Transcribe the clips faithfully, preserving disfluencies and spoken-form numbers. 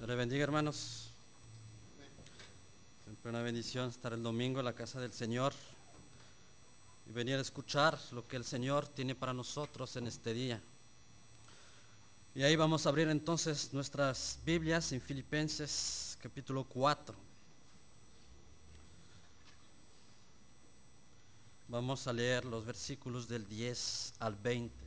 Dios le bendiga, hermanos. Siempre una bendición estar el domingo en la casa del Señor y venir a escuchar lo que el Señor tiene para nosotros en este día. Y ahí vamos a abrir entonces nuestras Biblias en Filipenses capítulo cuatro. Vamos a leer los versículos del diez al veinte.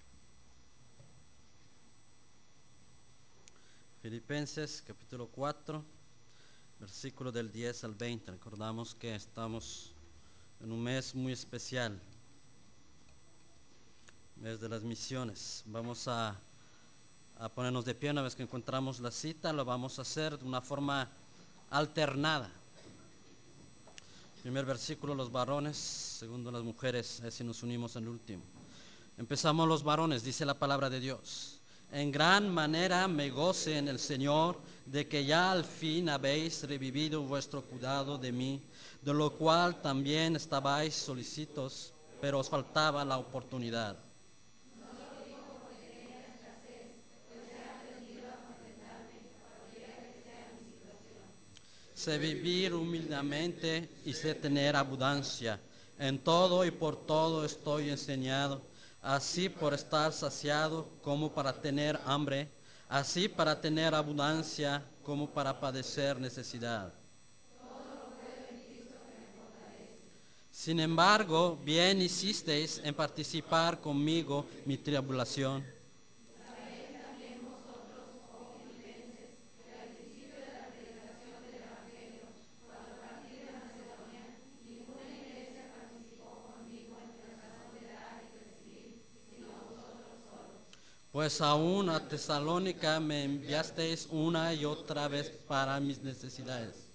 Filipenses capítulo cuatro, versículo del diez al veinte. Recordamos que estamos en un mes muy especial, mes de las misiones. Vamos a, a ponernos de pie una vez que encontramos la cita. Lo vamos a hacer de una forma alternada. Primer versículo, los varones; segundo, las mujeres. Así nos unimos en el último. Empezamos los varones. Dice la palabra de Dios: en gran manera me goce en el Señor de que ya al fin habéis revivido vuestro cuidado de mí, de lo cual también estabais solícitos, pero os faltaba la oportunidad. Sé vivir humildemente y sé tener abundancia. En todo y por todo estoy enseñado, así por estar saciado como para tener hambre, así para tener abundancia como para padecer necesidad. Sin embargo, bien hicisteis en participar conmigo mi tribulación. Pues aún a Tesalónica me enviasteis una y otra vez para mis necesidades.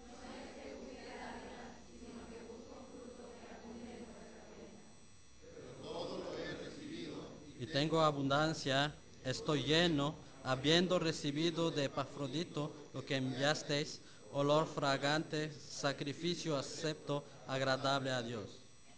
Y tengo abundancia, estoy lleno, habiendo recibido de Epafrodito lo que enviasteis, olor fragante, sacrificio acepto, agradable a Dios.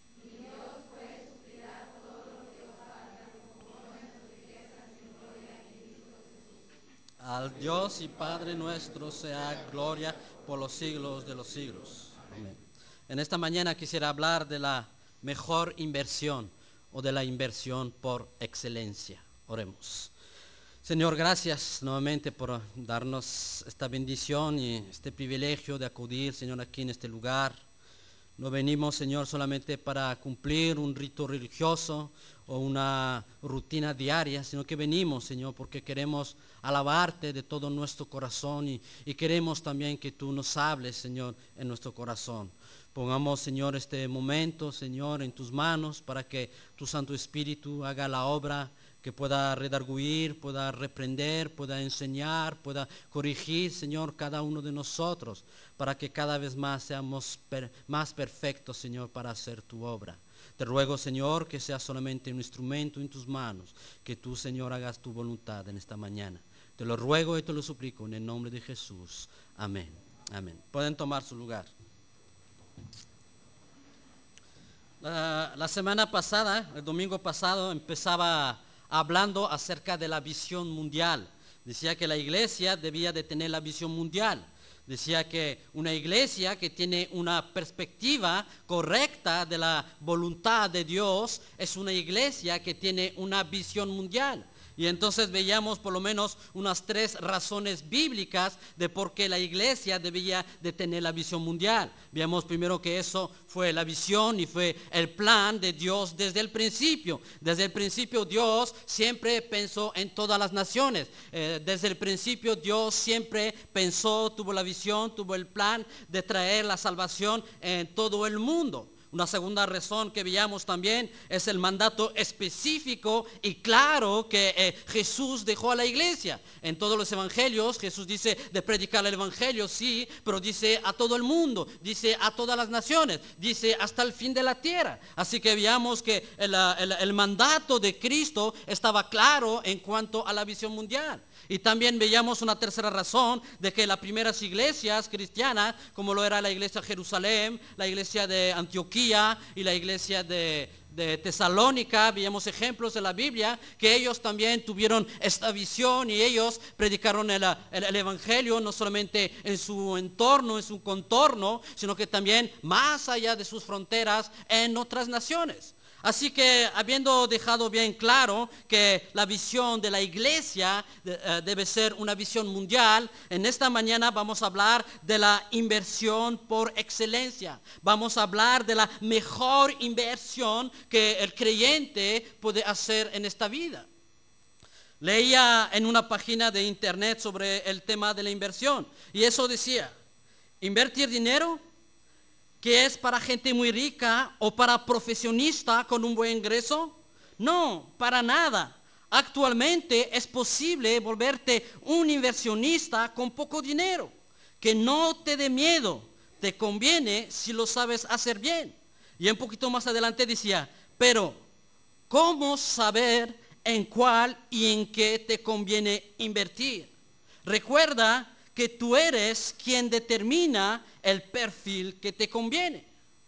Al Dios y Padre nuestro sea gloria por los siglos de los siglos. Amén. En esta mañana quisiera hablar de la mejor inversión o de la inversión por excelencia. Oremos. Señor, gracias nuevamente por darnos esta bendición y este privilegio de acudir, Señor, aquí en este lugar. No venimos, Señor, solamente para cumplir un rito religioso o una rutina diaria, sino que venimos, Señor, porque queremos alabarte de todo nuestro corazón y, y queremos también que tú nos hables, Señor, en nuestro corazón. Pongamos, Señor, este momento, Señor, en tus manos para que tu Santo Espíritu haga la obra, que pueda redarguir, pueda reprender, pueda enseñar, pueda corregir, Señor, cada uno de nosotros, para que cada vez más seamos per, más perfectos, Señor, para hacer tu obra. Te ruego, Señor, que sea solamente un instrumento en tus manos, que tú, Señor, hagas tu voluntad en esta mañana. Te lo ruego y te lo suplico en el nombre de Jesús. Amén. Amén. Pueden tomar su lugar. La, la semana pasada, el domingo pasado, empezaba hablando acerca de la visión mundial. Decía que la iglesia debía de tener la visión mundial. Decía que una iglesia que tiene una perspectiva correcta de la voluntad de Dios es una iglesia que tiene una visión mundial. Y entonces veíamos por lo menos unas tres razones bíblicas de por qué la iglesia debía de tener la visión mundial. Veíamos primero que eso fue la visión y fue el plan de Dios desde el principio. Desde el principio Dios siempre pensó en todas las naciones. Eh, desde el principio Dios siempre pensó, tuvo la visión, tuvo el plan de traer la salvación en todo el mundo. Una segunda razón que veíamos también es el mandato específico y claro que eh, Jesús dejó a la iglesia. En todos los evangelios Jesús dice de predicar el evangelio, sí, pero dice a todo el mundo, dice a todas las naciones, dice hasta el fin de la tierra. Así que veíamos que el, el, el mandato de Cristo estaba claro en cuanto a la visión mundial. Y también veíamos una tercera razón de que las primeras iglesias cristianas, como lo era la iglesia de Jerusalén, la iglesia de Antioquía y la iglesia de, de Tesalónica, veíamos ejemplos de la Biblia, que ellos también tuvieron esta visión y ellos predicaron el, el, el Evangelio no solamente en su entorno, en su contorno, sino que también más allá de sus fronteras en otras naciones. Así que habiendo dejado bien claro que la visión de la iglesia eh, debe ser una visión mundial, en esta mañana vamos a hablar de la inversión por excelencia. Vamos a hablar de la mejor inversión que el creyente puede hacer en esta vida. Leía en una página de internet sobre el tema de la inversión y eso decía, invertir dinero que es para gente muy rica o para profesionista con un buen ingreso. No, para nada. Actualmente es posible volverte un inversionista con poco dinero. Que no te dé miedo, te conviene si lo sabes hacer bien. Y un poquito más adelante decía, pero ¿cómo saber en cuál y en qué te conviene invertir? Recuerda que tú eres quien determina el perfil que te conviene.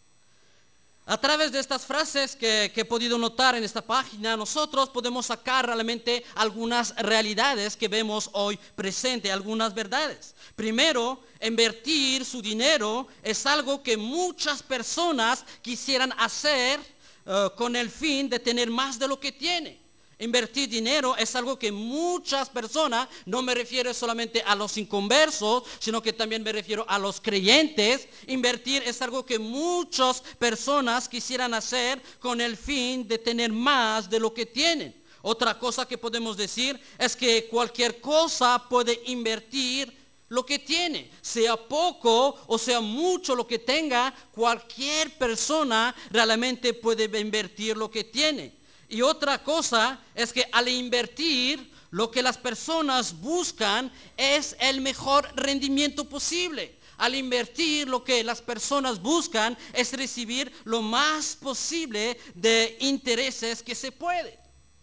A través de estas frases que, que he podido notar en esta página, nosotros podemos sacar realmente algunas realidades que vemos hoy presentes, algunas verdades. Primero, invertir su dinero es algo que muchas personas quisieran hacer uh, con el fin de tener más de lo que tienen. Invertir dinero es algo que muchas personas, no me refiero solamente a los inconversos, sino que también me refiero a los creyentes. Invertir es algo que muchas personas quisieran hacer con el fin de tener más de lo que tienen. Otra cosa que podemos decir es que cualquier cosa puede invertir lo que tiene, sea poco o sea mucho lo que tenga, cualquier persona realmente puede invertir lo que tiene. Y otra cosa es que al invertir, lo que las personas buscan es el mejor rendimiento posible. Al invertir, lo que las personas buscan es recibir lo más posible de intereses que se puede.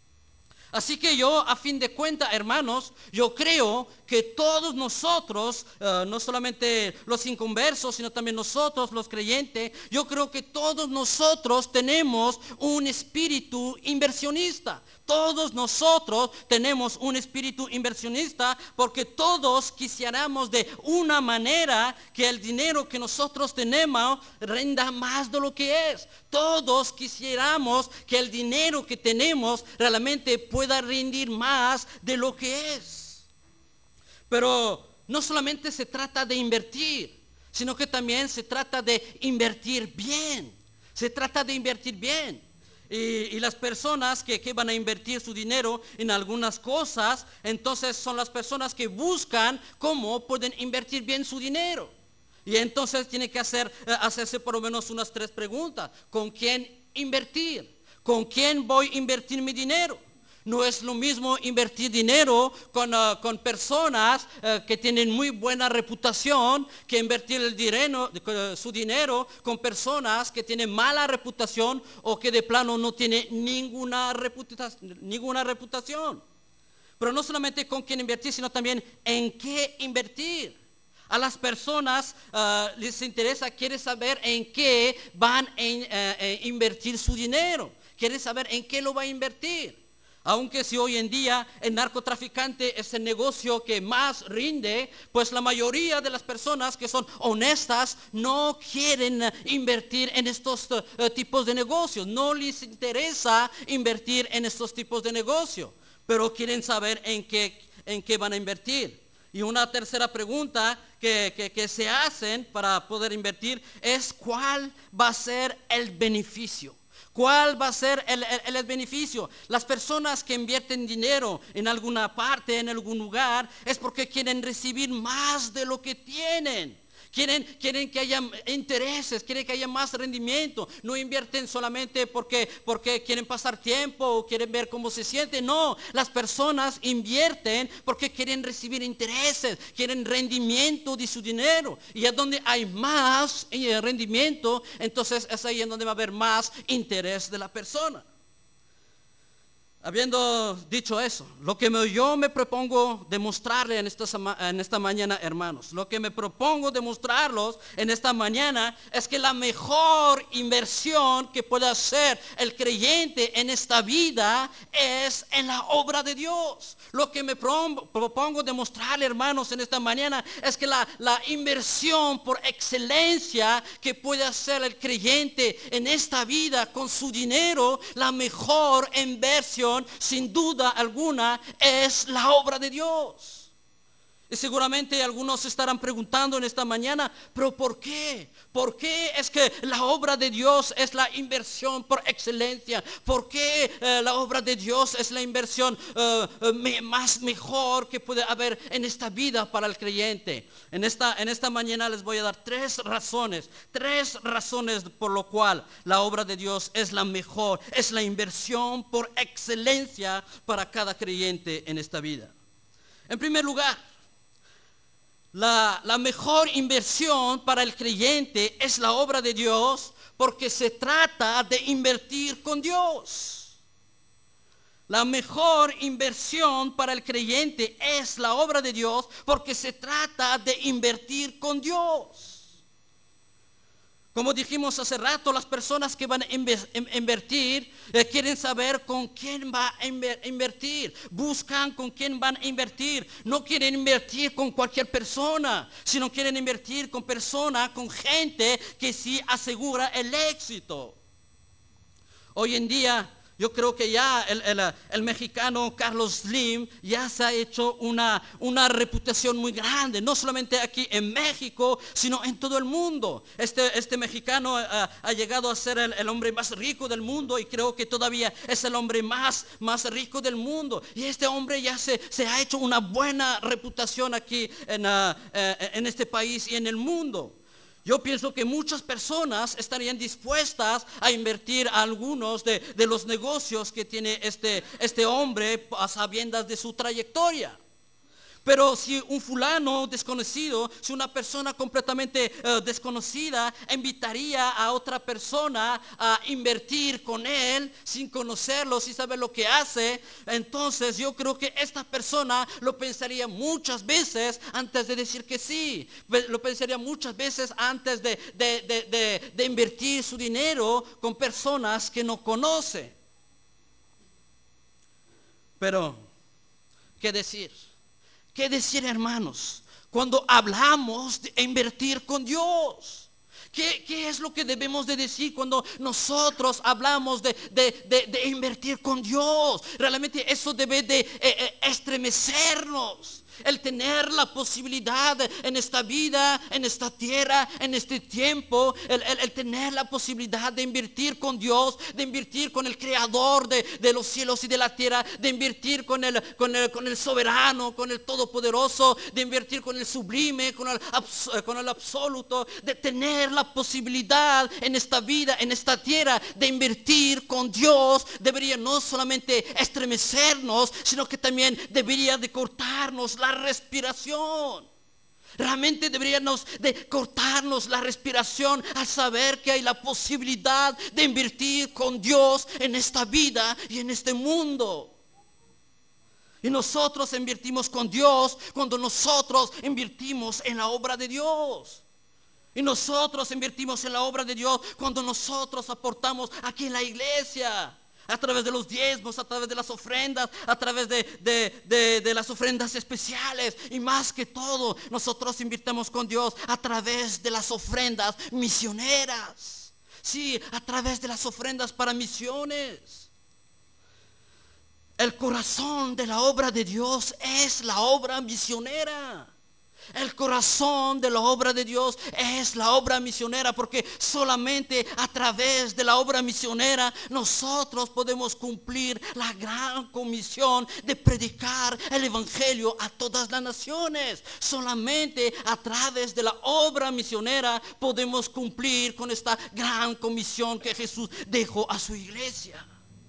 Así que yo, a fin de cuentas, hermanos, yo creo que todos nosotros, uh, no solamente los inconversos, sino también nosotros, los creyentes, yo creo que todos nosotros tenemos un espíritu inversionista. Todos nosotros tenemos un espíritu inversionista porque todos quisiéramos de una manera que el dinero que nosotros tenemos renda más de lo que es. Todos quisiéramos que el dinero que tenemos realmente pueda rendir más de lo que es. Pero no solamente se trata de invertir, sino que también se trata de invertir bien. Se trata de invertir bien. Y, y las personas que, que van a invertir su dinero en algunas cosas, entonces son las personas que buscan cómo pueden invertir bien su dinero. Y entonces tiene que hacer, hacerse por lo menos unas tres preguntas. ¿Con quién invertir? ¿Con quién voy a invertir mi dinero? No es lo mismo invertir dinero con, uh, con personas uh, que tienen muy buena reputación que invertir el dinero, uh, su dinero con personas que tienen mala reputación o que de plano no tienen ninguna reputación, ninguna reputación. Pero no solamente con quién invertir, sino también en qué invertir. A las personas uh, les interesa, quieren saber en qué van a uh, uh, invertir su dinero. Quieren saber en qué lo va a invertir. Aunque si hoy en día el narcotraficante es el negocio que más rinde, pues la mayoría de las personas que son honestas no quieren invertir en estos uh, tipos de negocios. No les interesa invertir en estos tipos de negocios, pero quieren saber en qué, en qué van a invertir. Y una tercera pregunta que, que, que se hacen para poder invertir es ¿cuál va a ser el beneficio? ¿Cuál va a ser el, el, el beneficio? Las personas que invierten dinero en alguna parte, en algún lugar, es porque quieren recibir más de lo que tienen. Quieren, quieren que haya intereses, quieren que haya más rendimiento. No invierten solamente porque, porque quieren pasar tiempo o quieren ver cómo se siente. No, las personas invierten porque quieren recibir intereses, quieren rendimiento de su dinero. Y es donde hay más rendimiento, entonces es ahí en donde va a haber más interés de la persona. Habiendo dicho eso, lo que me- yo me propongo demostrarle en esta, sama- en esta mañana, hermanos, lo que me propongo demostrarlos en esta mañana es que la mejor inversión que puede hacer el creyente en esta vida es en la obra de Dios. Lo que me pro- propongo demostrarle, hermanos, en esta mañana es que la, la inversión por excelencia que puede hacer el creyente en esta vida con su dinero, la mejor inversión sin duda alguna es la obra de Dios. Y seguramente algunos se estarán preguntando en esta mañana, pero ¿por qué? ¿Por qué es que la obra de Dios es la inversión por excelencia? ¿Por qué eh, la obra de Dios es la inversión eh, eh, me- más mejor que puede haber en esta vida para el creyente? En esta, en esta mañana les voy a dar tres razones, tres razones por lo cual la obra de Dios es la mejor, es la inversión por excelencia para cada creyente en esta vida. En primer lugar, La, la mejor inversión para el creyente es la obra de Dios porque se trata de invertir con Dios. La mejor inversión para el creyente es la obra de Dios porque se trata de invertir con Dios. Como dijimos hace rato, las personas que van a invertir eh, quieren saber con quién va a invertir. Buscan con quién van a invertir. No quieren invertir con cualquier persona, sino quieren invertir con personas, con gente que sí asegura el éxito. Hoy en día yo creo que ya el, el, el mexicano Carlos Slim ya se ha hecho una, una reputación muy grande, no solamente aquí en México, sino en todo el mundo. Este, este mexicano uh, ha llegado a ser el, el hombre más rico del mundo y creo que todavía es el hombre más, más rico del mundo. Y este hombre ya se, se ha hecho una buena reputación aquí en, uh, uh, en este país y en el mundo. Yo pienso que muchas personas estarían dispuestas a invertir a algunos de, de los negocios que tiene este, este hombre a sabiendas de su trayectoria. Pero si un fulano desconocido, si una persona completamente uh, desconocida invitaría a otra persona a invertir con él sin conocerlo, sin saber lo que hace, entonces yo creo que esta persona lo pensaría muchas veces antes de decir que sí. Lo pensaría muchas veces antes de, de, de, de, de invertir su dinero con personas que no conoce. Pero, ¿qué decir? ¿Qué decir, hermanos? Cuando hablamos de invertir con Dios. ¿Qué, ¿Qué es lo que debemos de decir cuando nosotros hablamos de, de, de, de invertir con Dios? Realmente eso debe de eh, eh, estremecernos. El tener la posibilidad en esta vida, en esta tierra, en este tiempo, el, el, el tener la posibilidad de invertir con Dios, de invertir con el creador de, de los cielos y de la tierra, de invertir con el, con, el, con el soberano, con el todopoderoso, de invertir con el sublime, con el, con el absoluto, de tener la posibilidad en esta vida, en esta tierra, de invertir con Dios, debería no solamente estremecernos, sino que también debería de cortarnos la respiración. Realmente deberíamos de cortarnos la respiración al saber que hay la posibilidad de invertir con Dios en esta vida y en este mundo. Y nosotros invertimos con Dios cuando nosotros invertimos en la obra de Dios. Y nosotros invertimos en la obra de Dios cuando nosotros aportamos aquí en la iglesia. A través de los diezmos, a través de las ofrendas, a través de, de, de, de las ofrendas especiales. Y más que todo, nosotros invirtamos con Dios a través de las ofrendas misioneras. Sí, a través de las ofrendas para misiones. El corazón de la obra de Dios es la obra misionera. El corazón de la obra de Dios es la obra misionera, porque solamente a través de la obra misionera nosotros podemos cumplir la gran comisión de predicar el evangelio a todas las naciones. Solamente a través de la obra misionera podemos cumplir con esta gran comisión que Jesús dejó a su iglesia.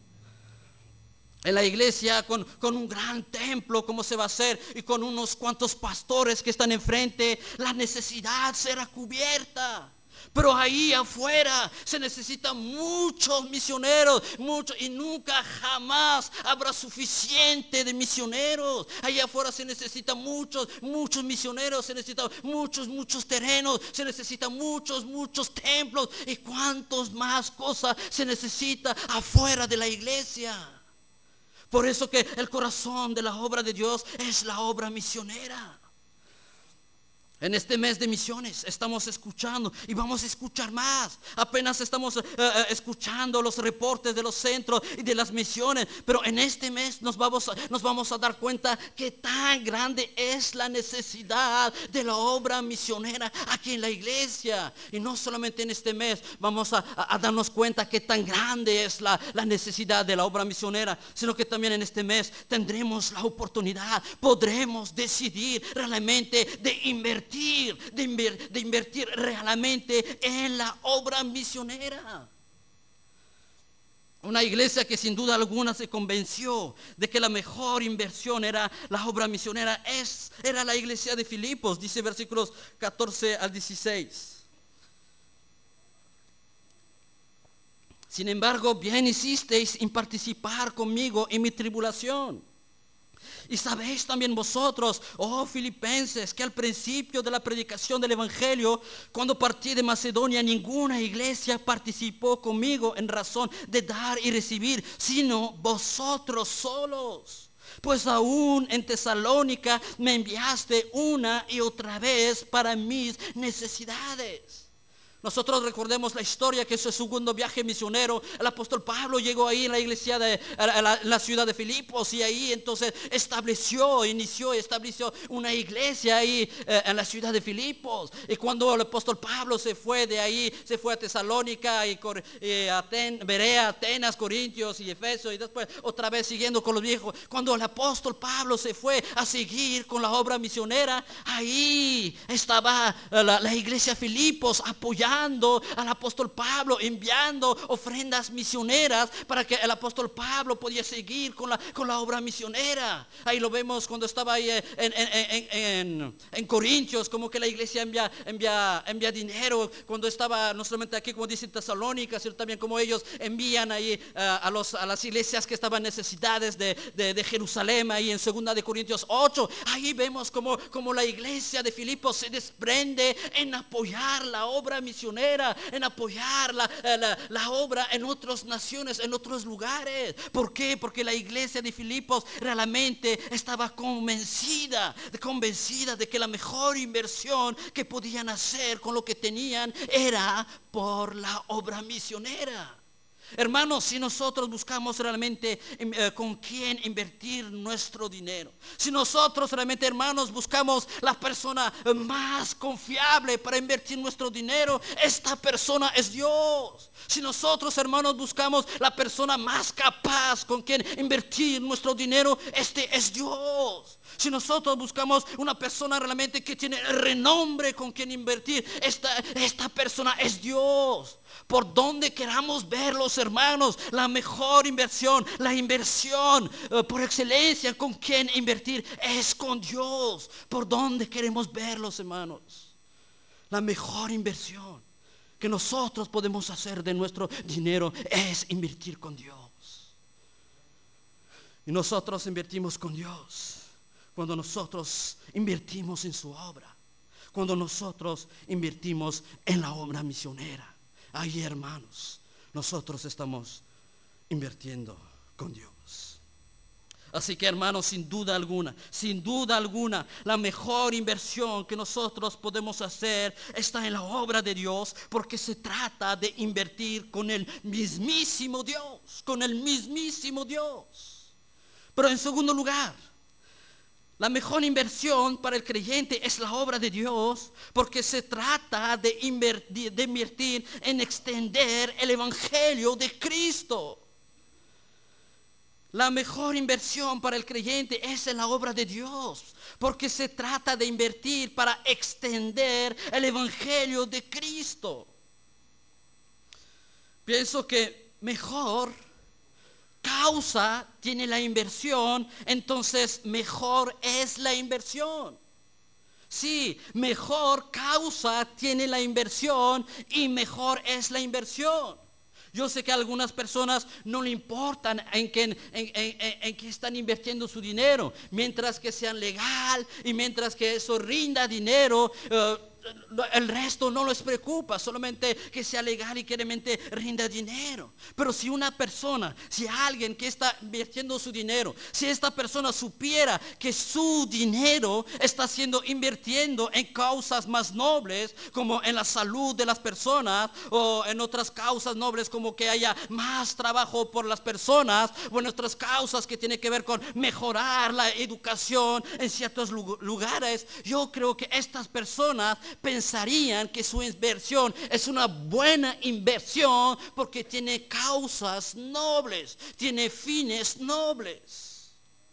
En la iglesia con, con un gran templo, como se va a hacer, y con unos cuantos pastores que están enfrente, la necesidad será cubierta. Pero ahí afuera se necesitan muchos misioneros, muchos, y nunca jamás habrá suficiente de misioneros. Allá afuera se necesitan muchos, muchos misioneros, se necesitan muchos, muchos terrenos, se necesitan muchos, muchos templos. Y cuántos más cosas se necesita afuera de la iglesia. Por eso que el corazón de la obra de Dios es la obra misionera. En este mes de misiones estamos escuchando y vamos a escuchar más. Apenas estamos uh, uh, escuchando los reportes de los centros y de las misiones. Pero en este mes nos vamos, a, nos vamos a dar cuenta que tan grande es la necesidad de la obra misionera aquí en la iglesia. Y no solamente en este mes vamos a, a, a darnos cuenta que tan grande es la, la necesidad de la obra misionera, sino que también en este mes tendremos la oportunidad, podremos decidir realmente de invertir De, inver, de invertir realmente en la obra misionera. Una iglesia que sin duda alguna se convenció de que la mejor inversión era la obra misionera es, era la iglesia de Filipos, dice versículos catorce al dieciséis. Sin embargo, bien hicisteis en participar conmigo en mi tribulación. Y sabéis también vosotros, oh filipenses, que al principio de la predicación del evangelio, cuando partí de Macedonia, ninguna iglesia participó conmigo en razón de dar y recibir, sino vosotros solos. Pues aún en Tesalónica me enviaste una y otra vez para mis necesidades. Nosotros recordemos la historia que es su segundo viaje misionero. El apóstol Pablo llegó ahí en la iglesia de a la, la ciudad de Filipos, y ahí entonces estableció, inició, estableció una iglesia ahí eh, en la ciudad de Filipos. Y cuando el apóstol Pablo se fue de ahí, se fue a Tesalónica y, y a Aten, Berea, Atenas, Corintios y Efeso, y después otra vez siguiendo con los viejos. Cuando el apóstol Pablo se fue a seguir con la obra misionera, ahí estaba la, la iglesia de Filipos apoyando al apóstol Pablo, enviando ofrendas misioneras para que el apóstol Pablo podía seguir con la, con la obra misionera. Ahí lo vemos cuando estaba ahí en, en, en, en, en Corintios, como que la iglesia envía, envía, envía dinero. Cuando estaba no solamente aquí, como dice Tesalónica, sino también como ellos envían ahí uh, a, los, a las iglesias que estaban en necesidades de, de, de Jerusalén, ahí en segunda de Corintios ocho. Ahí vemos como, como la iglesia de Filipos se desprende en apoyar la obra misionera, en apoyar la, la, la obra en otras naciones, en otros lugares. ¿Por qué? Porque la iglesia de Filipos realmente estaba convencida, convencida de que la mejor inversión que podían hacer con lo que tenían era por la obra misionera. Hermanos, si nosotros buscamos realmente eh, con quién invertir nuestro dinero, si nosotros realmente, hermanos, buscamos la persona más confiable para invertir nuestro dinero, esta persona es Dios. Si nosotros, hermanos, buscamos la persona más capaz con quien invertir nuestro dinero, este es Dios. Si nosotros buscamos una persona realmente que tiene renombre con quien invertir, esta, esta persona es Dios. Por donde queramos ver los hermanos, la mejor inversión, la inversión uh, por excelencia con quien invertir es con Dios. Por donde queremos ver los hermanos, la mejor inversión que nosotros podemos hacer de nuestro dinero es invertir con Dios. Y nosotros invertimos con Dios cuando nosotros invertimos en su obra, cuando nosotros invertimos en la obra misionera. Ahí, hermanos, nosotros estamos invirtiendo con Dios. Así que, hermanos, sin duda alguna, sin duda alguna, la mejor inversión que nosotros podemos hacer está en la obra de Dios, porque se trata de invertir con el mismísimo Dios, con el mismísimo Dios. Pero en segundo lugar, la mejor inversión para el creyente es la obra de Dios, porque se trata de invertir, de invertir en extender el evangelio de Cristo. La mejor inversión para el creyente es en la obra de Dios, porque se trata de invertir para extender el evangelio de Cristo. Pienso que mejor causa tiene la inversión, entonces mejor es la inversión. Sí, mejor causa tiene la inversión y mejor es la inversión. Yo sé que a algunas personas no le importan en qué en, en, en, en qué están invirtiendo su dinero, mientras que sean legal y mientras que eso rinda dinero. Uh, el resto no les preocupa, solamente que sea legal y que realmente rinda dinero. Pero si una persona, si alguien que está invirtiendo su dinero, si esta persona supiera que su dinero está siendo invirtiendo en causas más nobles, como en la salud de las personas, o en otras causas nobles como que haya más trabajo por las personas, o en otras causas que tienen que ver con mejorar la educación en ciertos lugares, yo creo que estas personas pensarían que su inversión es una buena inversión porque tiene causas nobles, tiene fines nobles.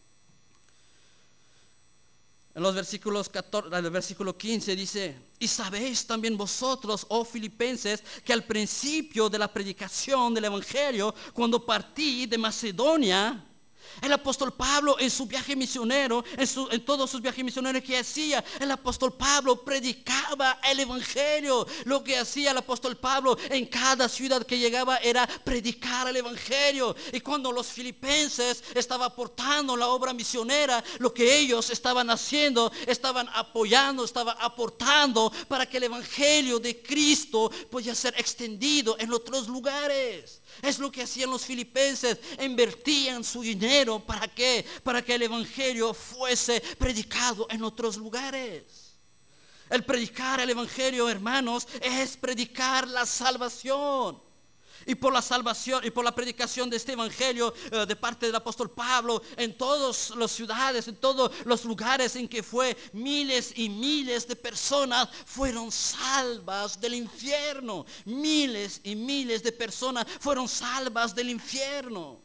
En los versículos catorce, en el versículo quince dice: y sabéis también vosotros, oh filipenses, que al principio de la predicación del evangelio, cuando partí de Macedonia, el apóstol Pablo en su viaje misionero, en, su, en todos sus viajes misioneros que hacía, el apóstol Pablo predicaba el evangelio. Lo que hacía el apóstol Pablo en cada ciudad que llegaba era predicar el evangelio. Y cuando los filipenses estaban aportando la obra misionera, lo que ellos estaban haciendo, estaban apoyando, estaban aportando para que el evangelio de Cristo pudiera ser extendido en otros lugares. Es lo que hacían los filipenses, invertían su dinero. ¿Para qué? Para que el evangelio fuese predicado en otros lugares. El predicar el evangelio, hermanos, es predicar la salvación. Y por la salvación y por la predicación de este evangelio eh, de parte del apóstol Pablo, en todas las ciudades, en todos los lugares en que fue, miles y miles de personas fueron salvas del infierno. Miles y miles de personas fueron salvas del infierno.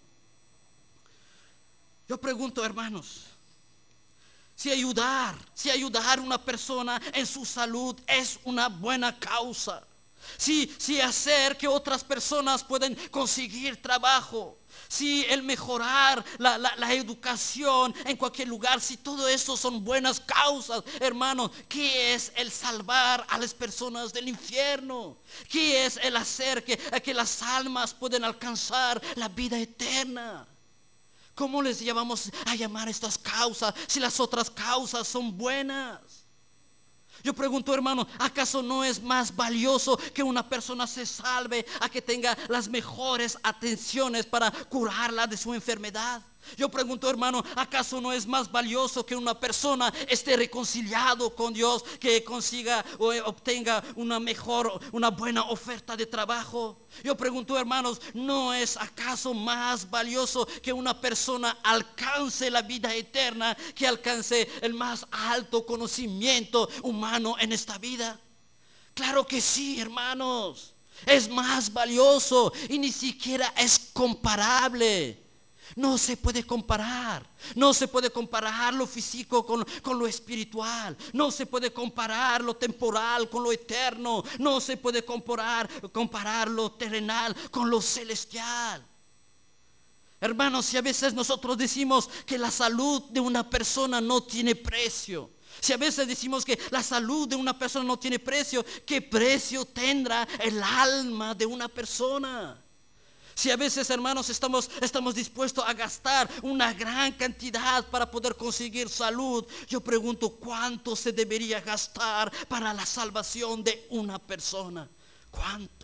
Yo pregunto, hermanos, si ayudar, si ayudar a una persona en su salud es una buena causa. Si, si hacer que otras personas puedan conseguir trabajo, si el mejorar la, la, la educación en cualquier lugar, si todo eso son buenas causas, hermanos, ¿qué es el salvar a las personas del infierno? ¿Qué es el hacer que, que las almas puedan alcanzar la vida eterna? ¿Cómo les llamamos a llamar estas causas si las otras causas son buenas? Yo pregunto, hermano, ¿acaso no es más valioso que una persona se salve a que tenga las mejores atenciones para curarla de su enfermedad? Yo pregunto, hermano, ¿acaso no es más valioso que una persona esté reconciliado con Dios, que consiga o obtenga una mejor, una buena oferta de trabajo? Yo pregunto, hermanos, ¿no es acaso más valioso que una persona alcance la vida eterna, que alcance el más alto conocimiento humano en esta vida? Claro que sí, hermanos. Es más valioso y ni siquiera es comparable. No se puede comparar. No se puede comparar lo físico con, con lo espiritual. No se puede comparar lo temporal con lo eterno. No se puede comparar, comparar lo terrenal con lo celestial. Hermanos, si a veces nosotros decimos que la salud de una persona no tiene precio, si a veces decimos que la salud de una persona no tiene precio, ¿qué precio tendrá el alma de una persona? Si a veces, hermanos, estamos, estamos dispuestos a gastar una gran cantidad para poder conseguir salud, yo pregunto, ¿cuánto se debería gastar para la salvación de una persona? ¿Cuánto?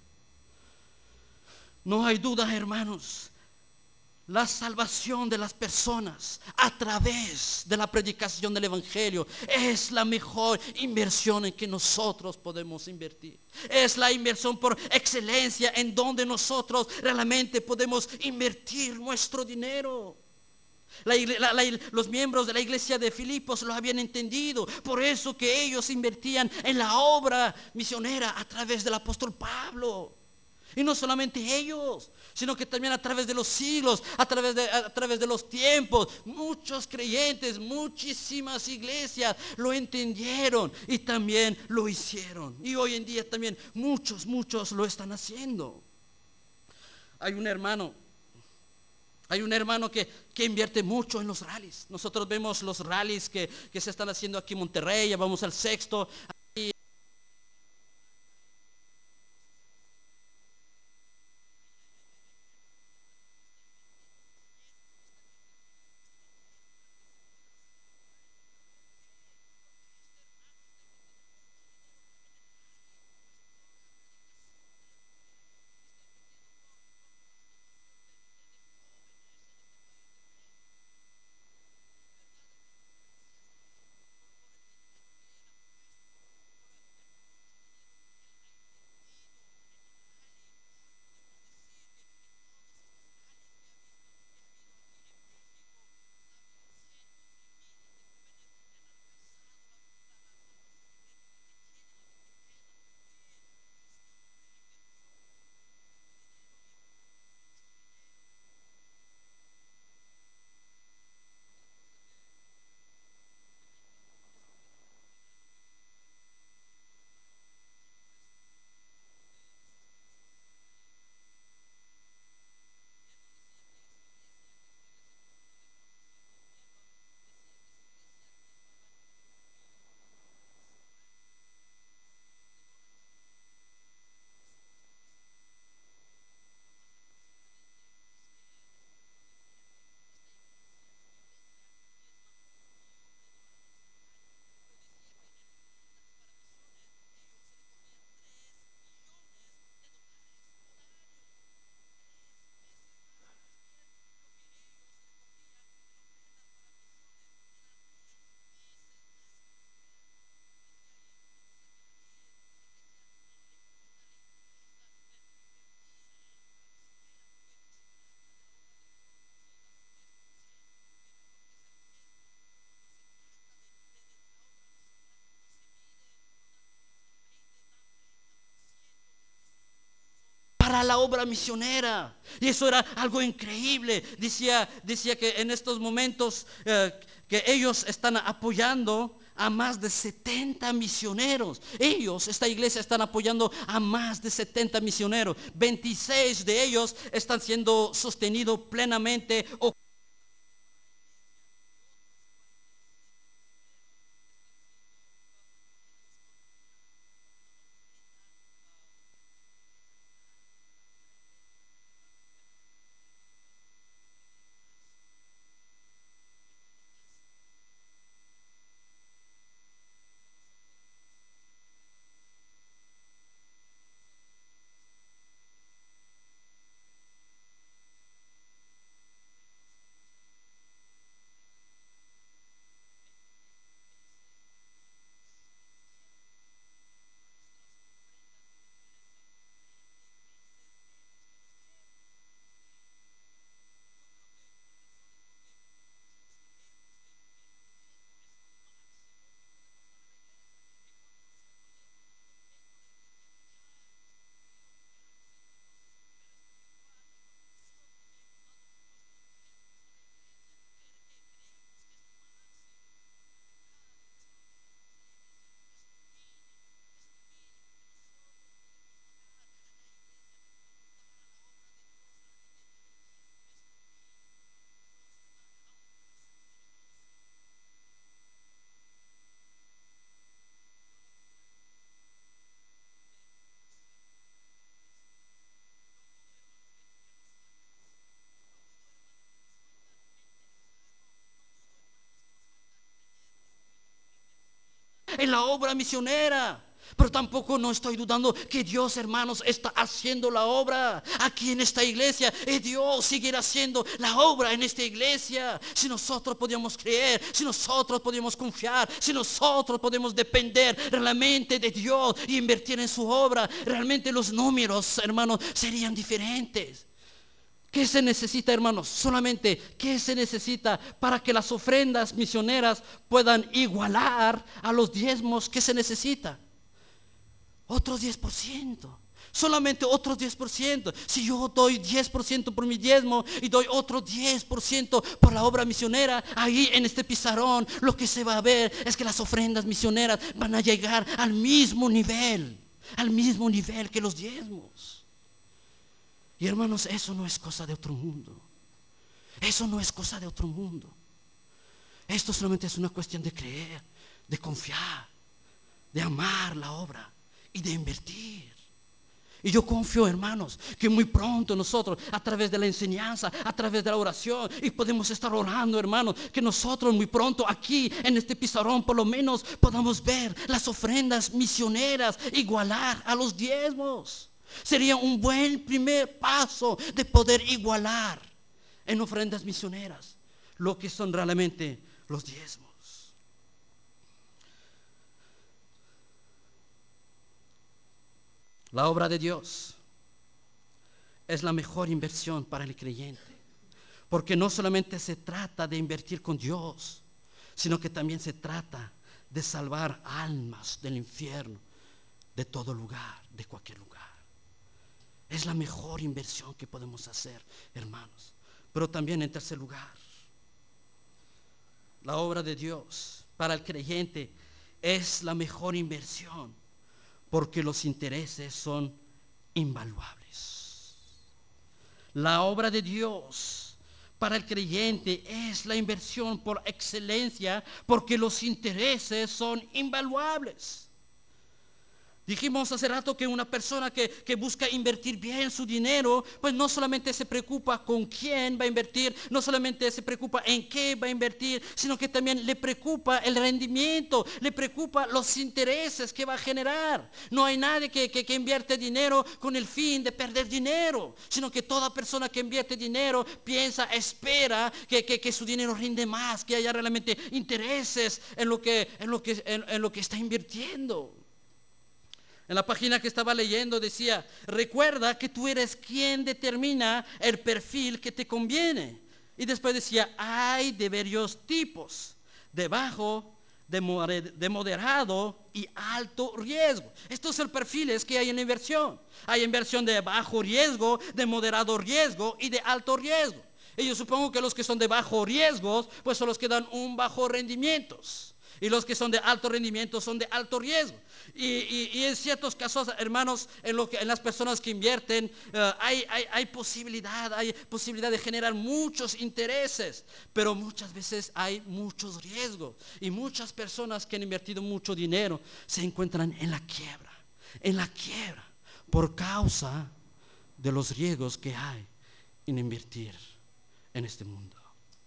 No hay duda, hermanos. La salvación de las personas a través de la predicación del evangelio es la mejor inversión en que nosotros podemos invertir. Es la inversión por excelencia en donde nosotros realmente podemos invertir nuestro dinero. La, la, la, los miembros de la iglesia de Filipos lo habían entendido. Por eso que ellos invertían en la obra misionera a través del apóstol Pablo. Y no solamente ellos, sino que también a través de los siglos, a través de, a través de los tiempos, muchos creyentes, muchísimas iglesias lo entendieron y también lo hicieron. Y hoy en día también muchos, muchos lo están haciendo. Hay un hermano Hay un hermano que, que invierte mucho en los rallies. Nosotros vemos los rallies que, que se están haciendo aquí en Monterrey, ya vamos al sexto. Para la obra misionera. Y eso era algo increíble. Decía, decía que en estos momentos eh, que ellos están apoyando a más de setenta misioneros. Ellos, esta iglesia, están apoyando a más de setenta misioneros. veintiséis de ellos están siendo sostenidos plenamente o en la obra misionera. Pero tampoco no estoy dudando que Dios, hermanos, está haciendo la obra aquí en esta iglesia. Y Dios seguirá haciendo la obra en esta iglesia. Si nosotros podemos creer, si nosotros podemos confiar, si nosotros podemos depender realmente de Dios y invertir en su obra, realmente los números, hermanos, serían diferentes. ¿Qué se necesita, hermanos? Solamente, ¿qué se necesita para que las ofrendas misioneras puedan igualar a los diezmos? ¿Qué se necesita? Otros diez por ciento. Solamente otros diez por ciento. Si yo doy diez por ciento por mi diezmo y doy otro diez por ciento por la obra misionera, ahí en este pizarrón lo que se va a ver es que las ofrendas misioneras van a llegar al mismo nivel, al mismo nivel que los diezmos. Y hermanos, eso no es cosa de otro mundo. Eso no es cosa de otro mundo. Esto solamente es una cuestión de creer, de confiar, de amar la obra y de invertir. Y yo confío, hermanos, que muy pronto nosotros, a través de la enseñanza, a través de la oración, y podemos estar orando, hermanos, que nosotros muy pronto aquí en este pizarrón por lo menos podamos ver las ofrendas misioneras igualar a los diezmos. Sería un buen primer paso de poder igualar en ofrendas misioneras lo que son realmente los diezmos. La obra de Dios es la mejor inversión para el creyente, porque no solamente se trata de invertir con Dios, sino que también se trata de salvar almas del infierno, de todo lugar, de cualquier lugar. Es la mejor inversión que podemos hacer, hermanos. Pero también, en tercer lugar, la obra de Dios para el creyente es la mejor inversión, porque los intereses son invaluables. La obra de Dios para el creyente es la inversión por excelencia, porque los intereses son invaluables. Dijimos hace rato que una persona que, que busca invertir bien su dinero, pues no solamente se preocupa con quién va a invertir, no solamente se preocupa en qué va a invertir, sino que también le preocupa el rendimiento, le preocupa los intereses que va a generar. No hay nadie que, que, que invierte dinero con el fin de perder dinero, sino que toda persona que invierte dinero piensa, espera que, que, que su dinero rinde más, que haya realmente intereses en lo que, en lo que, en, en lo que está invirtiendo. En la página que estaba leyendo decía: recuerda que tú eres quien determina el perfil que te conviene. Y después decía: hay de varios tipos: de bajo, de, moder, de moderado y alto riesgo. Estos son perfiles que hay en la inversión. Hay inversión de bajo riesgo, de moderado riesgo y de alto riesgo. Y yo supongo que los que son de bajo riesgo, pues son los que dan un bajo rendimiento. Y los que son de alto rendimiento son de alto riesgo. Y, y, y en ciertos casos, hermanos, en, lo que, en las personas que invierten, uh, hay, hay, hay posibilidad, hay posibilidad de generar muchos intereses, pero muchas veces hay muchos riesgos. Y muchas personas que han invertido mucho dinero se encuentran en la quiebra, en la quiebra, por causa de los riesgos que hay en invertir en este mundo.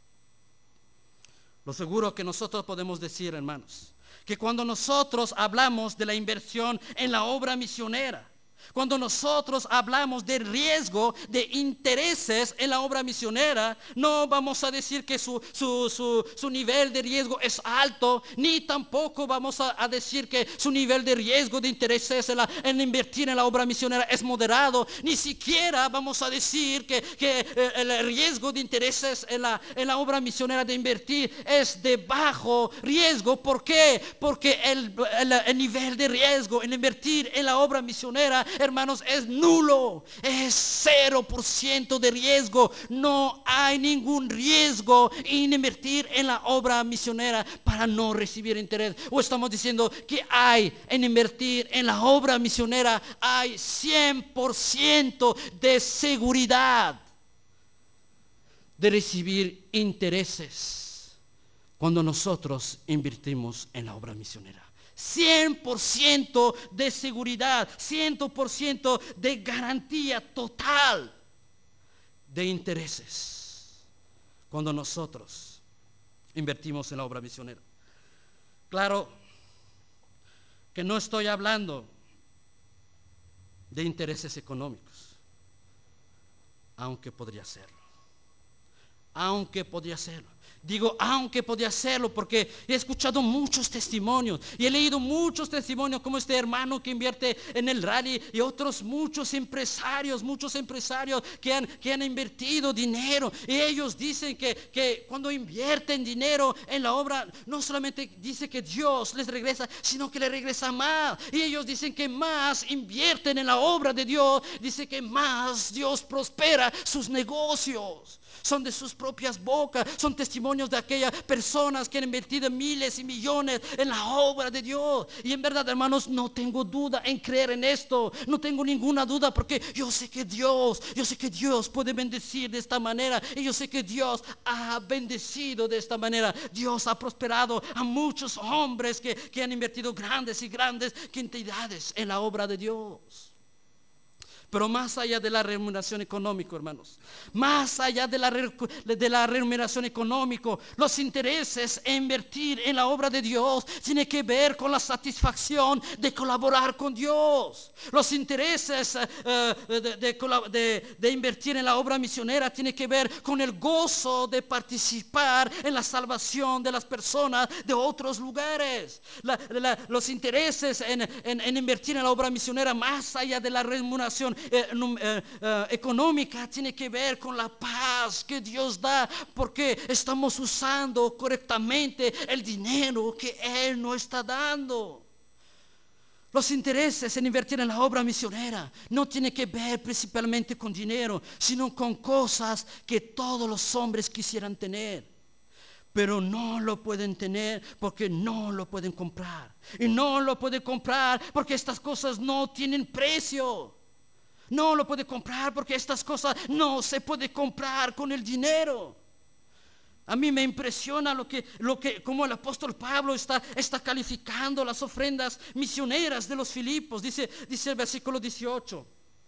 Lo seguro que nosotros podemos decir, hermanos, que cuando nosotros hablamos de la inversión en la obra misionera, cuando nosotros hablamos de riesgo, de intereses en la obra misionera, no vamos a decir que su, su, su, su nivel de riesgo es alto, ni tampoco vamos a, a decir que su nivel de riesgo, de intereses en, la, en invertir en la obra misionera es moderado, ni siquiera vamos a decir que, que eh, el riesgo de intereses en la, en la obra misionera de invertir es de bajo riesgo. ¿Por qué? Porque el, el, el nivel de riesgo en invertir en la obra misionera, hermanos, es nulo, es cero por ciento de riesgo. No hay ningún riesgo en invertir en la obra misionera para no recibir interés. O estamos diciendo que hay en invertir en la obra misionera, hay cien por ciento de seguridad de recibir intereses cuando nosotros invertimos en la obra misionera. cien por ciento de seguridad, cien por ciento de garantía total de intereses cuando nosotros invertimos en la obra misionera. Claro que no estoy hablando de intereses económicos, aunque podría serlo, aunque podría serlo. Digo, aunque podía hacerlo, porque he escuchado muchos testimonios y he leído muchos testimonios, como este hermano que invierte en el rally, y otros muchos empresarios, muchos empresarios que han, que han invertido dinero. Y ellos dicen que, que cuando invierten dinero en la obra, no solamente dice que Dios les regresa, sino que les regresa más. Y ellos dicen que más invierten en la obra de Dios, dice que más Dios prospera sus negocios. Son de sus propias bocas, son testimonios testimonios de aquellas personas que han invertido miles y millones en la obra de Dios. Y en verdad, hermanos, no tengo duda en creer en esto. No tengo ninguna duda, porque yo sé que Dios, yo sé que Dios puede bendecir de esta manera. Y yo sé que Dios ha bendecido de esta manera. Dios ha prosperado a muchos hombres que, que han invertido grandes y grandes cantidades en la obra de Dios. Pero más allá de la remuneración económica, hermanos, más allá de la, de la remuneración económica, los intereses en invertir en la obra de Dios tiene que ver con la satisfacción de colaborar con Dios. Los intereses uh, de, de, de, de invertir en la obra misionera tiene que ver con el gozo de participar en la salvación de las personas de otros lugares. La, la, los intereses en, en, en invertir en la obra misionera, más allá de la remuneración Eh, eh, eh, económica, tiene que ver con la paz que Dios da, porque estamos usando correctamente el dinero que Él nos está dando. Los intereses en invertir en la obra misionera no tiene que ver principalmente con dinero, sino con cosas que todos los hombres quisieran tener, pero no lo pueden tener porque no lo pueden comprar. Y no lo pueden comprar porque estas cosas no tienen precio. No lo puede comprar porque estas cosas no se puede comprar con el dinero. A mí me impresiona lo que, lo que, como el apóstol Pablo está, está calificando las ofrendas misioneras de los Filipos. Dice, dice el versículo dieciocho.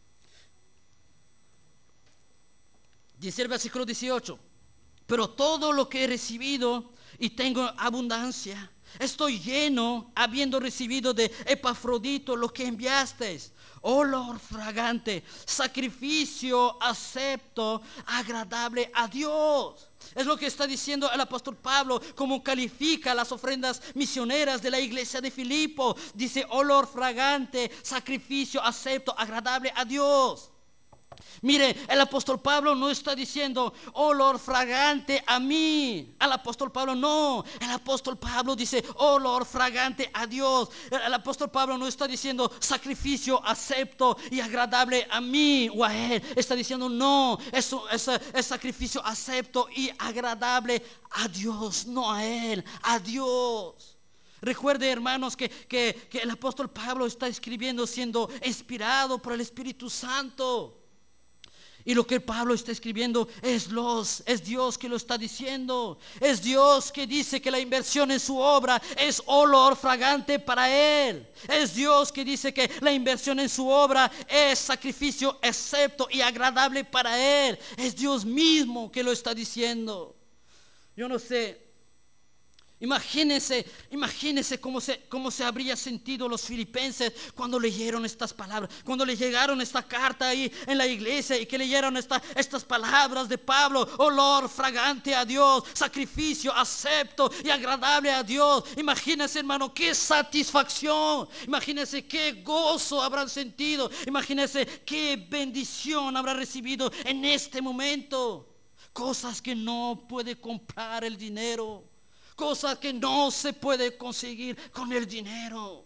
Dice el versículo dieciocho. Pero todo lo que he recibido y tengo abundancia, estoy lleno, habiendo recibido de Epafrodito lo que enviasteis, olor fragante, sacrificio acepto, agradable a Dios. Es lo que está diciendo el apóstol Pablo, como califica las ofrendas misioneras de la iglesia de Filipo. Dice olor fragante, sacrificio acepto, agradable a Dios. Mire, el apóstol Pablo no está diciendo olor fragante a mí. Al apóstol Pablo no. El apóstol Pablo dice olor fragante a Dios. El apóstol Pablo no está diciendo sacrificio acepto y agradable a mí o a él. Está diciendo no, eso es, es sacrificio acepto y agradable a Dios, no a él, a Dios. Recuerde, hermanos, que, que, que el apóstol Pablo está escribiendo siendo inspirado por el Espíritu Santo. Y lo que Pablo está escribiendo es, los, es Dios que lo está diciendo. Es Dios que dice que la inversión en su obra es olor fragante para Él. Es Dios que dice que la inversión en su obra es sacrificio acepto y agradable para Él. Es Dios mismo que lo está diciendo. Yo no sé. Imagínense, imagínense cómo se, cómo se habría sentido los filipenses cuando leyeron estas palabras, cuando le llegaron esta carta ahí en la iglesia y que leyeron esta, estas palabras de Pablo: olor fragante a Dios, sacrificio acepto y agradable a Dios. Imagínense, hermano, qué satisfacción, imagínense qué gozo habrán sentido, imagínense qué bendición habrán recibido en este momento. Cosas que no puede comprar el dinero. Cosas que no se puede conseguir con el dinero.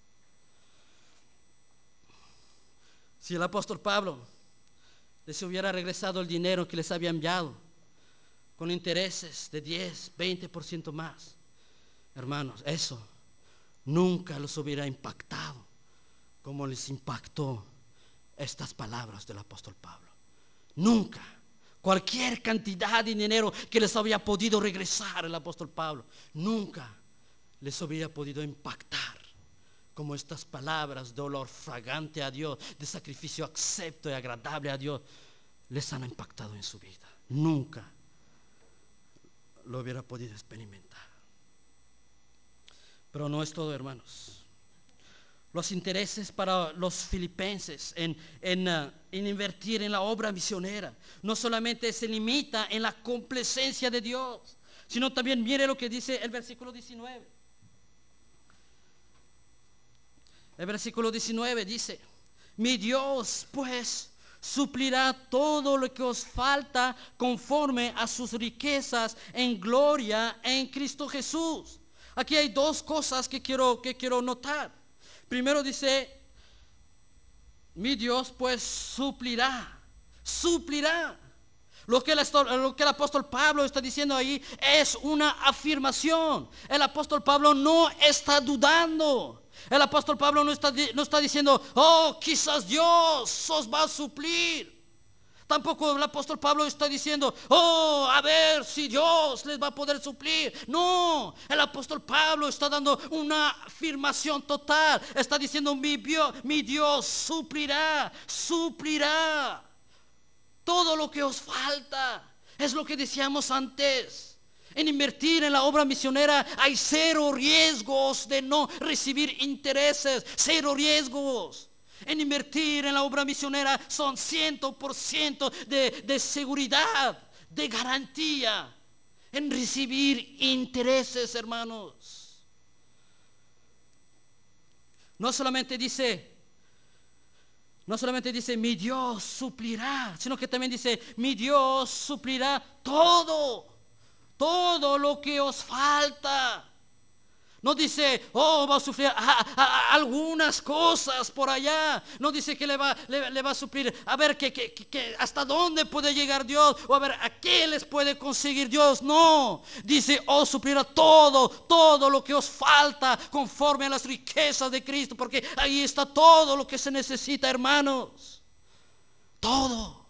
Si el apóstol Pablo les hubiera regresado el dinero que les había enviado con intereses de diez, veinte por ciento más, hermanos, eso nunca los hubiera impactado como les impactó estas palabras del apóstol Pablo. Nunca. Cualquier cantidad de dinero que les había podido regresar el apóstol Pablo, nunca les había podido impactar como estas palabras de olor fragante a Dios, de sacrificio acepto y agradable a Dios, les han impactado en su vida. Nunca lo hubiera podido experimentar. Pero no es todo, hermanos. Los intereses para los filipenses en, en, uh, en invertir en la obra misionera no solamente se limita en la complacencia de Dios, sino también mire lo que dice el versículo diecinueve. El versículo diecinueve dice: mi Dios pues suplirá todo lo que os falta conforme a sus riquezas en gloria en Cristo Jesús. Aquí hay dos cosas que quiero, que quiero notar. Primero dice: mi Dios pues suplirá, suplirá. Lo que, el, lo que el apóstol Pablo está diciendo ahí es una afirmación. El apóstol Pablo no está dudando. El apóstol Pablo no está, no está diciendo, oh, quizás Dios os va a suplir. Tampoco el apóstol Pablo está diciendo, oh, a ver si Dios les va a poder suplir. No, el apóstol Pablo está dando una afirmación total. Está diciendo, mi Dios, mi Dios suplirá, suplirá todo lo que os falta. Es lo que decíamos antes. En invertir en la obra misionera hay cero riesgos de no recibir intereses, cero riesgos. En invertir en la obra misionera son cien por ciento de, de seguridad, de garantía en recibir intereses, hermanos. No solamente dice, no solamente dice mi Dios suplirá, sino que también dice mi Dios suplirá todo, todo lo que os falta. No dice, oh, va a suplir a, a, a algunas cosas por allá. No dice que le va, le, le va a suplir, a ver que, que, que hasta dónde puede llegar Dios, o a ver a qué les puede conseguir Dios. No, dice, oh, suplirá todo, todo lo que os falta conforme a las riquezas de Cristo, porque ahí está todo lo que se necesita, hermanos. Todo.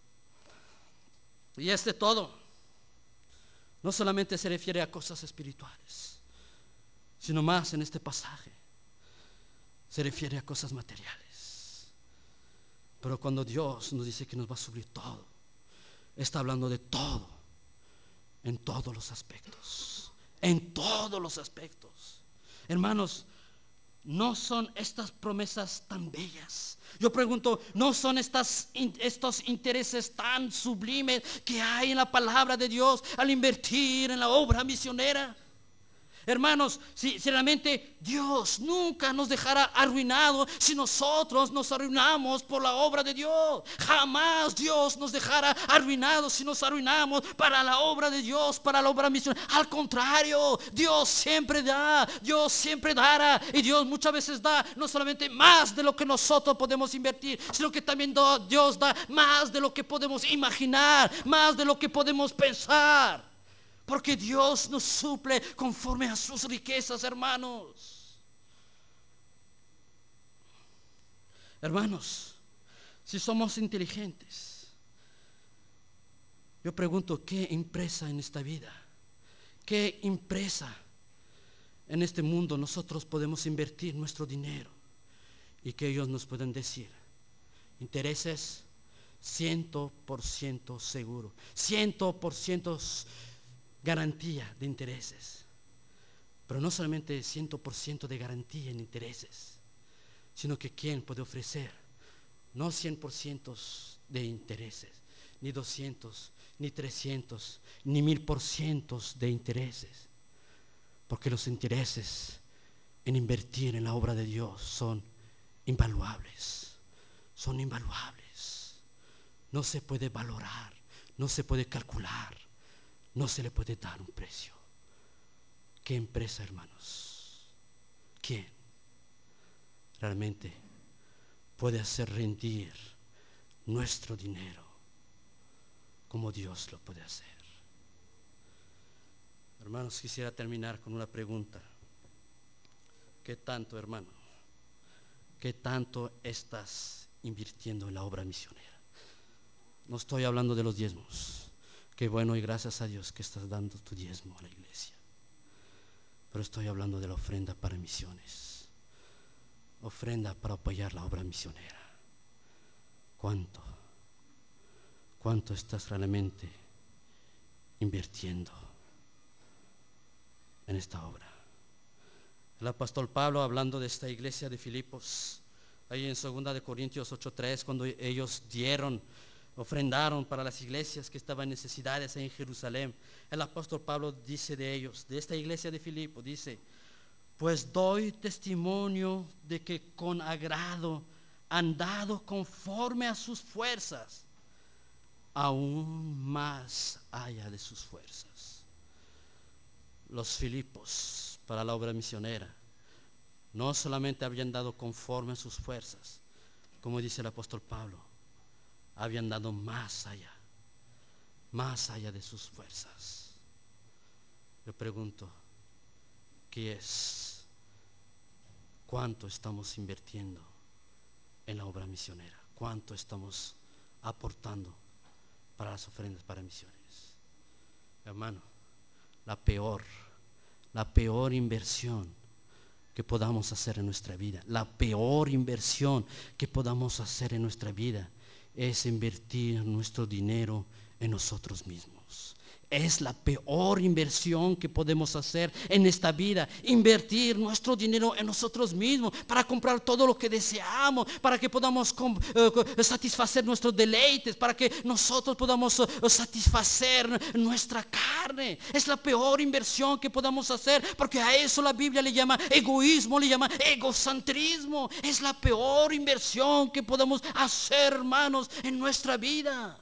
Y este todo no solamente se refiere a cosas espirituales, sino más en este pasaje se refiere a cosas materiales. Pero cuando Dios nos dice que nos va a suplir todo, está hablando de todo, en todos los aspectos, en todos los aspectos. Hermanos, ¿no son estas promesas tan bellas? Yo pregunto, ¿no son estas, estos intereses tan sublimes que hay en la palabra de Dios al invertir en la obra misionera? Hermanos, si, si realmente Dios nunca nos dejará arruinados si nosotros nos arruinamos por la obra de Dios. Jamás Dios nos dejará arruinados si nos arruinamos para la obra de Dios, para la obra misionera. Al contrario, Dios siempre da, Dios siempre dará. Y Dios muchas veces da no solamente más de lo que nosotros podemos invertir, sino que también Dios da más de lo que podemos imaginar, más de lo que podemos pensar. Porque Dios nos suple conforme a sus riquezas, hermanos. Hermanos, si somos inteligentes, yo pregunto, ¿qué empresa en esta vida, qué empresa en este mundo nosotros podemos invertir nuestro dinero y que ellos nos pueden decir intereses ciento por ciento seguro, ciento por ciento garantía de intereses? Pero no solamente cien por ciento de garantía en intereses, sino que ¿quién puede ofrecer? No cien por ciento de intereses, ni doscientos, ni trescientos, ni mil por ciento de intereses. Porque los intereses en invertir en la obra de Dios son invaluables, son invaluables. No se puede valorar, no se puede calcular, no se le puede dar un precio. ¿Qué empresa, hermanos? ¿Quién realmente puede hacer rendir nuestro dinero como Dios lo puede hacer? Hermanos, quisiera terminar con una pregunta. ¿Qué tanto, hermano? ¿Qué tanto estás invirtiendo en la obra misionera? No estoy hablando de los diezmos. Qué bueno y gracias a Dios que estás dando tu diezmo a la iglesia. Pero estoy hablando de la ofrenda para misiones, ofrenda para apoyar la obra misionera. ¿Cuánto? ¿Cuánto estás realmente invirtiendo en esta obra? El apóstol Pablo, hablando de esta iglesia de Filipos, ahí en segunda de Corintios ocho tres, cuando ellos dieron, ofrendaron para las iglesias que estaban en necesidades en Jerusalén, el apóstol Pablo dice de ellos, de esta iglesia de Filipos, dice: pues doy testimonio de que con agrado han dado conforme a sus fuerzas, aún más allá de sus fuerzas. Los Filipos, para la obra misionera, no solamente habían dado conforme a sus fuerzas, como dice el apóstol Pablo, habían dado más allá, más allá de sus fuerzas. Le pregunto, ¿qué es? ¿Cuánto estamos invirtiendo en la obra misionera? ¿Cuánto estamos aportando para las ofrendas para misiones? Hermano, la peor, la peor inversión que podamos hacer en nuestra vida, la peor inversión que podamos hacer en nuestra vida es invertir nuestro dinero en nosotros mismos. Es la peor inversión que podemos hacer en esta vida, invertir nuestro dinero en nosotros mismos para comprar todo lo que deseamos, para que podamos uh, satisfacer nuestros deleites, para que nosotros podamos uh, satisfacer nuestra carne. Es la peor inversión que podamos hacer, porque a eso la Biblia le llama egoísmo, le llama egocentrismo. Es la peor inversión que podemos hacer, hermanos, en nuestra vida.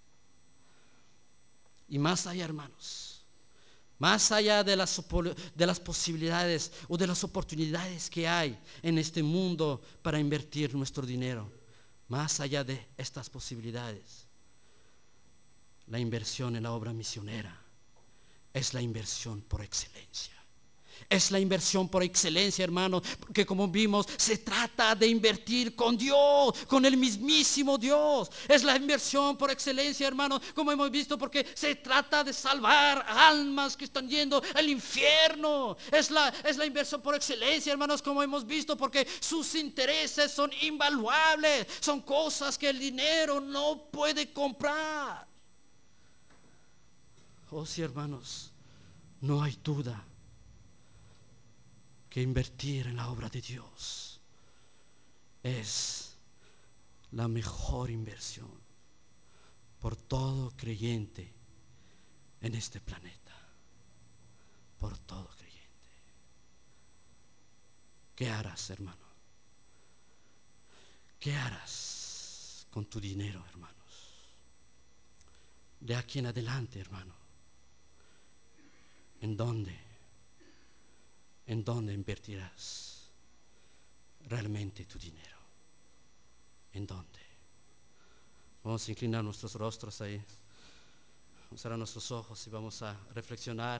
Y más allá, hermanos, más allá de las, de las posibilidades o de las oportunidades que hay en este mundo para invertir nuestro dinero, más allá de estas posibilidades, la inversión en la obra misionera es la inversión por excelencia. Es la inversión por excelencia, hermano, porque como vimos, se trata de invertir con Dios, con el mismísimo Dios. Es la inversión por excelencia, hermano, como hemos visto, porque se trata de salvar almas que están yendo al infierno. Es la, es la inversión por excelencia, hermanos, como hemos visto, porque sus intereses son invaluables, son cosas que el dinero no puede comprar. Oh sí, hermanos, no hay duda que invertir en la obra de Dios es la mejor inversión por todo creyente en este planeta, por todo creyente. ¿Qué harás, hermano? ¿Qué harás con tu dinero, hermanos? De aquí en adelante, hermano, ¿en dónde? ¿En dónde invertirás realmente tu dinero? ¿En dónde? Vamos a inclinar nuestros rostros ahí, vamos a cerrar nuestros ojos y vamos a reflexionar